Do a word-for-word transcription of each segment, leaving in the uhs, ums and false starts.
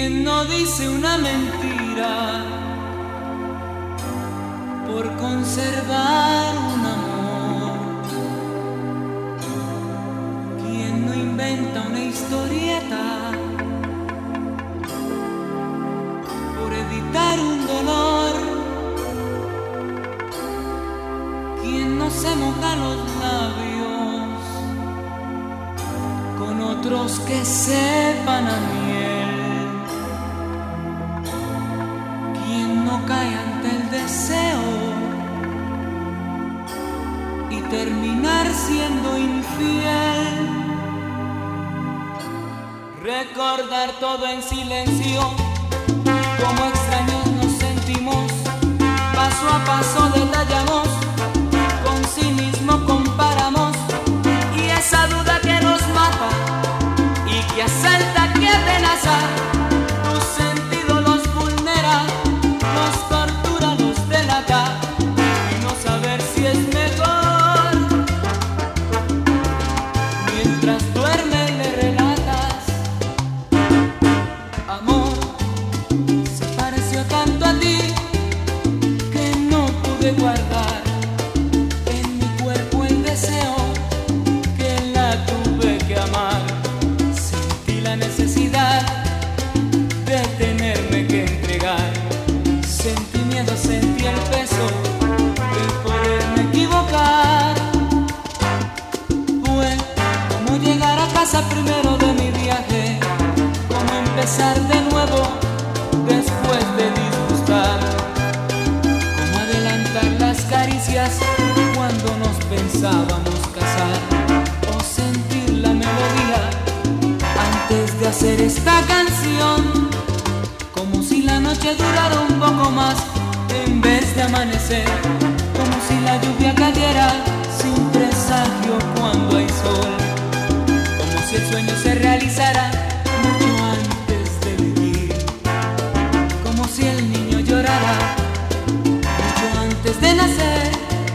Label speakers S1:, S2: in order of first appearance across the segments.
S1: ¿Quién no dice una mentira por conservar un amor? ¿Quién no inventa una historieta por evitar un dolor? ¿Quién no se moja los labios con otros que sepan a miel? ¿Quién no cae ante el deseo y terminar siendo infiel? Recordar todo en silencio, como extraños nos sentimos, paso a paso detallamos, con cinismo comparamos, y esa duda que nos mata y que asalta, que amenaza, tus sentidos los vulnera, nos tortura, nos delata, y no saber si es mejor. Mientras duerme le relatas: amor, se pareció tanto a ti que no pude guardar en mi cuerpo el deseo, que la tuve que amar. Sentí la necesidad de tenerme que entregar, sentí miedo, sentí el peso de poderme equivocar. Fue como llegar a casa primero de mi viaje, como empezar de nuevo después de disgustar, como adelantar las caricias cuando nos pensábamos casar, o sentir la melodía antes de hacer esta canción, como si la noche durara un poco más en vez de amanecer, como si la lluvia cayera sin presagio cuando hay sol, como si el sueño se realizara mucho antes de vivir, como si el niño llorara mucho antes de nacer.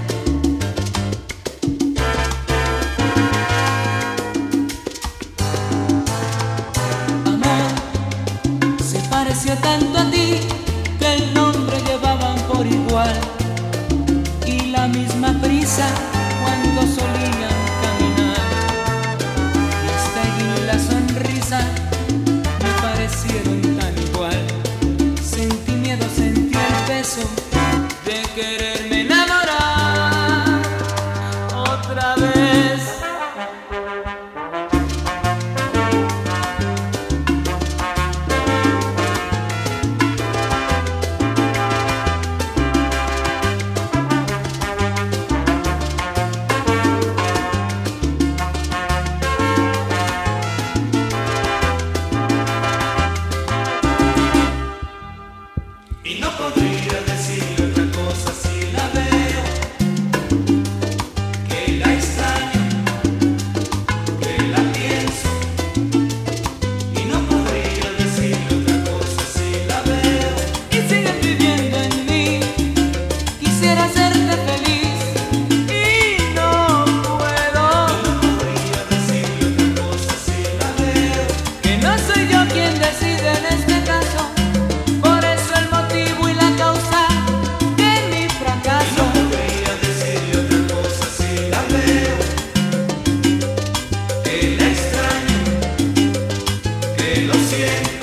S1: Amor, se pareció tanto a ti que el nombre llevaban por igual, y la misma prisa cuando solían caminar, y hasta el guiño y la sonrisa me parecieron tan igual. Sentí miedo, sentí el peso de quererme enamorar otra vez.
S2: Y no podría decir otra cosa si la veo, que la extraño, que la pienso. Y no podría decir otra cosa si la veo.
S1: Y sigues viviendo en mí, quisiera hacerte feliz y no puedo.
S2: No podría decir otra cosa si la veo.
S1: Que no soy yo quien decide en este caso, por eso el motivo y la causa de mi
S2: Y
S1: fracaso.
S2: no podría decir otra cosa si la veo, que la extraño, que lo siento.